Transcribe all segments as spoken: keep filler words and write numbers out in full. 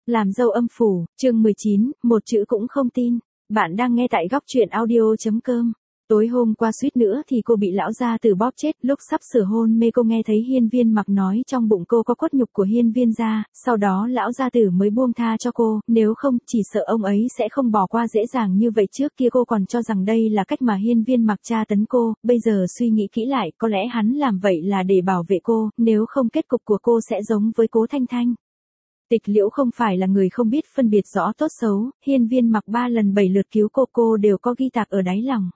Làm dâu âm phủ, chương mười chín, một chữ cũng không tin. Bạn đang nghe tại góc truyện audio.com. Tối hôm qua suýt nữa thì cô bị lão gia tử bóp chết, lúc sắp sửa hôn mê cô nghe thấy Hiên Viên Mặc nói trong bụng cô có cốt nhục của Hiên Viên gia, sau đó lão gia tử mới buông tha cho cô, nếu không chỉ sợ ông ấy sẽ không bỏ qua dễ dàng như vậy. Trước kia cô còn cho rằng đây là cách mà Hiên Viên Mặc tra tấn cô, bây giờ suy nghĩ kỹ lại, có lẽ hắn làm vậy là để bảo vệ cô, nếu không kết cục của cô sẽ giống với Cố Thanh Thanh. Tịch Liễu không phải là người không biết phân biệt rõ tốt xấu, Hiên Viên Mặc ba lần bảy lượt cứu cô cô đều có ghi tạc ở đáy lòng.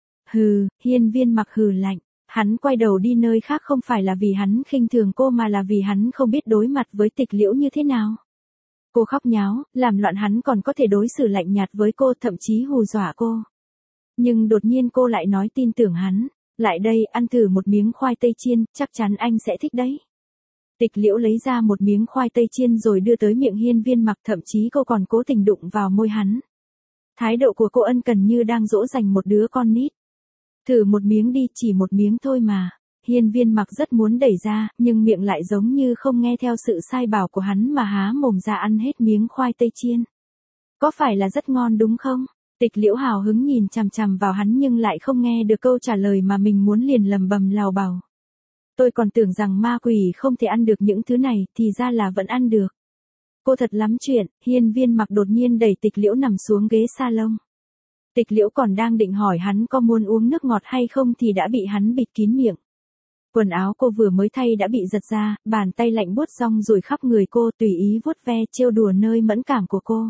Hừ, Hiên Viên Mặc hừ lạnh, hắn quay đầu đi nơi khác không phải là vì hắn khinh thường cô mà là vì hắn không biết đối mặt với Tịch Liễu như thế nào. Cô khóc nháo, làm loạn hắn còn có thể đối xử lạnh nhạt với cô, thậm chí hù dọa cô. Nhưng đột nhiên cô lại nói tin tưởng hắn, lại đây ăn thử một miếng khoai tây chiên, chắc chắn anh sẽ thích đấy. Tịch Liễu lấy ra một miếng khoai tây chiên rồi đưa tới miệng Hiên Viên Mặc, thậm chí cô còn cố tình đụng vào môi hắn. Thái độ của cô ân cần như đang dỗ dành một đứa con nít. Thử một miếng đi, chỉ một miếng thôi mà. Hiên Viên Mặc rất muốn đẩy ra, nhưng miệng lại giống như không nghe theo sự sai bảo của hắn mà há mồm ra ăn hết miếng khoai tây chiên. Có phải là rất ngon đúng không? Tịch Liễu hào hứng nhìn chằm chằm vào hắn nhưng lại không nghe được câu trả lời mà mình muốn, liền lầm bầm lào bảo. Tôi còn tưởng rằng ma quỷ không thể ăn được những thứ này, thì ra là vẫn ăn được. Cô thật lắm chuyện. Hiên Viên Mặc đột nhiên đẩy Tịch Liễu nằm xuống ghế salon. Tịch Liễu còn đang định hỏi hắn có muốn uống nước ngọt hay không thì đã bị hắn bịt kín miệng. Quần áo cô vừa mới thay đã bị giật ra, bàn tay lạnh buốt rong ruổi khắp người cô, tùy ý vuốt ve trêu đùa nơi mẫn cảm của cô.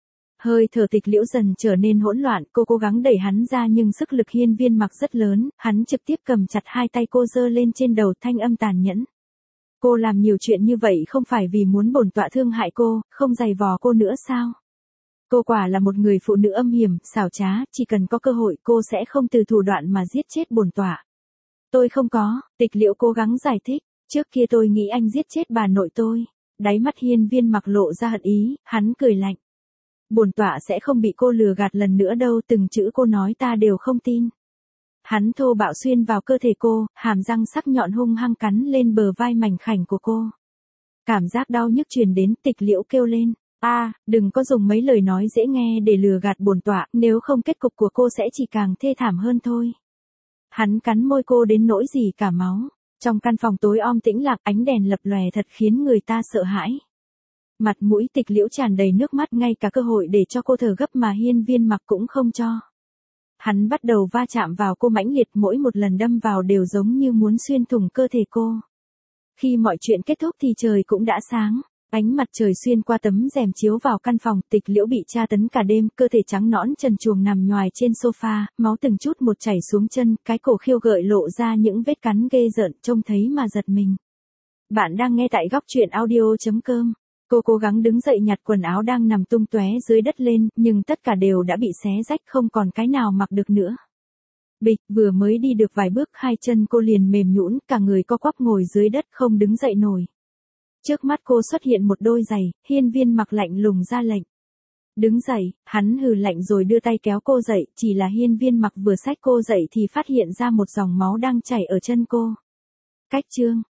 Hơi thở Tịch Liễu dần trở nên hỗn loạn, cô cố gắng đẩy hắn ra nhưng sức lực Hiên Viên Mặc rất lớn, hắn trực tiếp cầm chặt hai tay cô giơ lên trên đầu, thanh âm tàn nhẫn. Cô làm nhiều chuyện như vậy không phải vì muốn bổn tọa thương hại cô, không giày vò cô nữa sao? Cô quả là một người phụ nữ âm hiểm, xảo trá, chỉ cần có cơ hội cô sẽ không từ thủ đoạn mà giết chết bổn tọa. Tôi không có. Tịch Liễu cố gắng giải thích, trước kia tôi nghĩ anh giết chết bà nội tôi. Đáy mắt Hiên Viên Mặc lộ ra hận ý, hắn cười lạnh. Bổn tọa sẽ không bị cô lừa gạt lần nữa đâu, từng chữ cô nói ta đều không tin. Hắn thô bạo xuyên vào cơ thể cô, hàm răng sắc nhọn hung hăng cắn lên bờ vai mảnh khảnh của cô. Cảm giác đau nhức truyền đến, Tịch Liễu kêu lên. A, à, đừng có dùng mấy lời nói dễ nghe để lừa gạt bổn tọa, nếu không kết cục của cô sẽ chỉ càng thê thảm hơn thôi. Hắn cắn môi cô đến nỗi gì cả máu. Trong căn phòng tối om tĩnh lặng, ánh đèn lập lòe thật khiến người ta sợ hãi. Mặt mũi Tịch Liễu tràn đầy nước mắt, ngay cả cơ hội để cho cô thở gấp mà Hiên Viên Mặc cũng không cho. Hắn bắt đầu va chạm vào cô mãnh liệt, mỗi một lần đâm vào đều giống như muốn xuyên thủng cơ thể cô. Khi mọi chuyện kết thúc thì trời cũng đã sáng. Ánh mặt trời xuyên qua tấm rèm chiếu vào căn phòng, Tịch Liễu bị tra tấn cả đêm, cơ thể trắng nõn trần truồng nằm nhoài trên sofa, máu từng chút một chảy xuống chân, cái cổ khiêu gợi lộ ra những vết cắn ghê rợn, trông thấy mà giật mình. Bạn đang nghe tại góc truyện audio.com. Cô cố gắng đứng dậy nhặt quần áo đang nằm tung tóe dưới đất lên, nhưng tất cả đều đã bị xé rách, không còn cái nào mặc được nữa. Bịch, vừa mới đi được vài bước, hai chân cô liền mềm nhũn, cả người co quắp ngồi dưới đất không đứng dậy nổi. Trước mắt cô xuất hiện một đôi giày, Hiên Viên Mặc lạnh lùng ra lệnh. Đứng dậy, hắn hừ lạnh rồi đưa tay kéo cô dậy, chỉ là Hiên Viên Mặc vừa xách cô dậy thì phát hiện ra một dòng máu đang chảy ở chân cô. Cách chương.